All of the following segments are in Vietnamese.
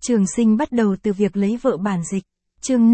Trường Sinh bắt đầu từ việc lấy vợ bản dịch. Chương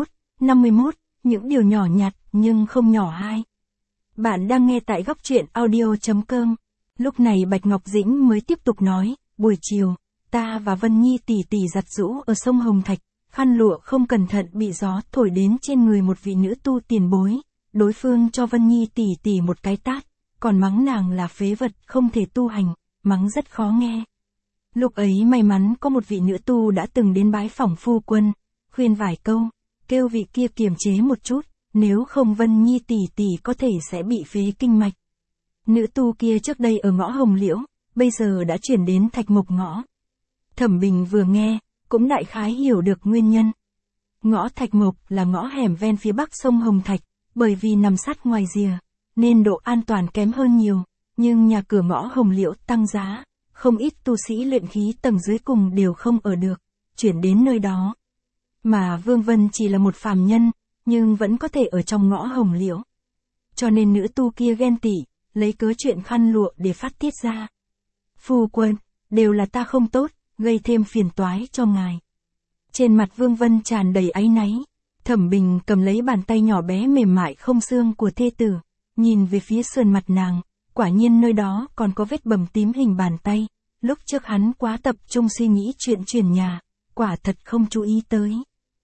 51, những điều nhỏ nhặt nhưng không nhỏ hai. Bạn đang nghe tại góc truyện audio.com. Lúc này Bạch Ngọc Dĩnh mới tiếp tục nói, buổi chiều, ta và Vân Nhi tỉ tỉ giặt giũ ở sông Hồng Thạch, khăn lụa không cẩn thận bị gió thổi đến trên người một vị nữ tu tiền bối. Đối phương cho Vân Nhi tỉ tỉ một cái tát, còn mắng nàng là phế vật không thể tu hành, mắng rất khó nghe. Lúc ấy may mắn có một vị nữ tu đã từng đến bái phỏng phu quân, khuyên vài câu, kêu vị kia kiềm chế một chút, nếu không Vân Nhi tỷ tỷ có thể sẽ bị phế kinh mạch. Nữ tu kia trước đây ở ngõ Hồng Liễu, bây giờ đã chuyển đến Thạch Mộc ngõ. Thẩm Bình vừa nghe, cũng đại khái hiểu được nguyên nhân. Ngõ Thạch Mộc là ngõ hẻm ven phía bắc sông Hồng Thạch, bởi vì nằm sát ngoài rìa, nên độ an toàn kém hơn nhiều, nhưng nhà cửa ngõ Hồng Liễu tăng giá. Không ít tu sĩ luyện khí tầng dưới cùng đều không ở được, chuyển đến nơi đó. Mà Vương Vân chỉ là một phàm nhân, nhưng vẫn có thể ở trong ngõ Hồng Liễu. Cho nên nữ tu kia ghen tị, lấy cớ chuyện khăn lụa để phát tiết ra. Phu quân, đều là ta không tốt, gây thêm phiền toái cho ngài. Trên mặt Vương Vân tràn đầy áy náy, Thẩm Bình cầm lấy bàn tay nhỏ bé mềm mại không xương của thê tử, nhìn về phía sườn mặt nàng. Quả nhiên nơi đó còn có vết bầm tím hình bàn tay, lúc trước hắn quá tập trung suy nghĩ chuyện chuyển nhà, quả thật không chú ý tới.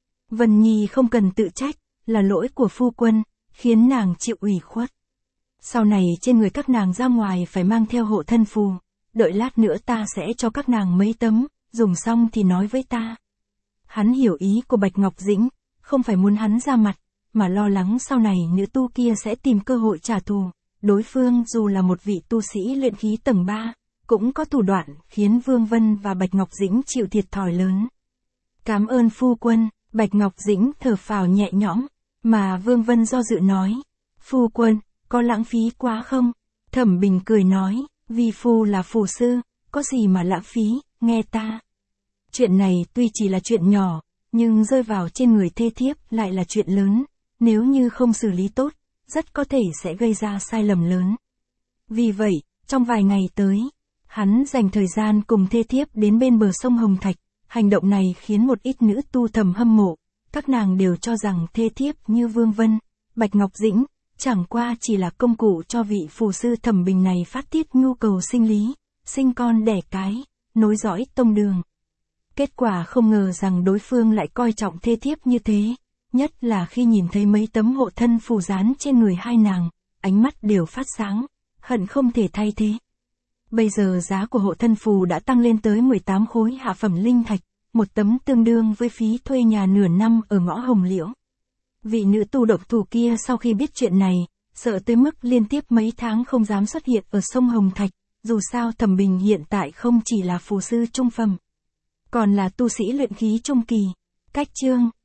Vân Nhi không cần tự trách, là lỗi của phu quân, khiến nàng chịu ủy khuất. Sau này trên người các nàng ra ngoài phải mang theo hộ thân phù, đợi lát nữa ta sẽ cho các nàng mấy tấm, dùng xong thì nói với ta. Hắn hiểu ý của Bạch Ngọc Dĩnh, không phải muốn hắn ra mặt, mà lo lắng sau này nữ tu kia sẽ tìm cơ hội trả thù. Đối phương dù là một vị tu sĩ luyện khí tầng 3, cũng có thủ đoạn khiến Vương Vân và Bạch Ngọc Dĩnh chịu thiệt thòi lớn. Cảm ơn phu quân, Bạch Ngọc Dĩnh thở phào nhẹ nhõm, mà Vương Vân do dự nói. Phu quân, có lãng phí quá không? Thẩm Bình cười nói, vì phu là phù sư, có gì mà lãng phí, nghe ta. Chuyện này tuy chỉ là chuyện nhỏ, nhưng rơi vào trên người thê thiếp lại là chuyện lớn, nếu như không xử lý tốt, rất có thể sẽ gây ra sai lầm lớn. Vì vậy, trong vài ngày tới, hắn dành thời gian cùng thê thiếp đến bên bờ sông Hồng Thạch, hành động này khiến một ít nữ tu thầm hâm mộ, các nàng đều cho rằng thê thiếp như Vương Vân, Bạch Ngọc Dĩnh, chẳng qua chỉ là công cụ cho vị phù sư Thẩm Bình này phát tiết nhu cầu sinh lý, sinh con đẻ cái, nối dõi tông đường. Kết quả không ngờ rằng đối phương lại coi trọng thê thiếp như thế. Nhất là khi nhìn thấy mấy tấm hộ thân phù dán trên người hai nàng, ánh mắt đều phát sáng, hận không thể thay thế. Bây giờ giá của hộ thân phù đã tăng lên tới 18 khối hạ phẩm linh thạch, một tấm tương đương với phí thuê nhà nửa năm ở ngõ Hồng Liễu. Vị nữ tu độc thủ kia sau khi biết chuyện này, sợ tới mức liên tiếp mấy tháng không dám xuất hiện ở sông Hồng Thạch, dù sao Thẩm Bình hiện tại không chỉ là phù sư trung phẩm, còn là tu sĩ luyện khí trung kỳ. Cách chương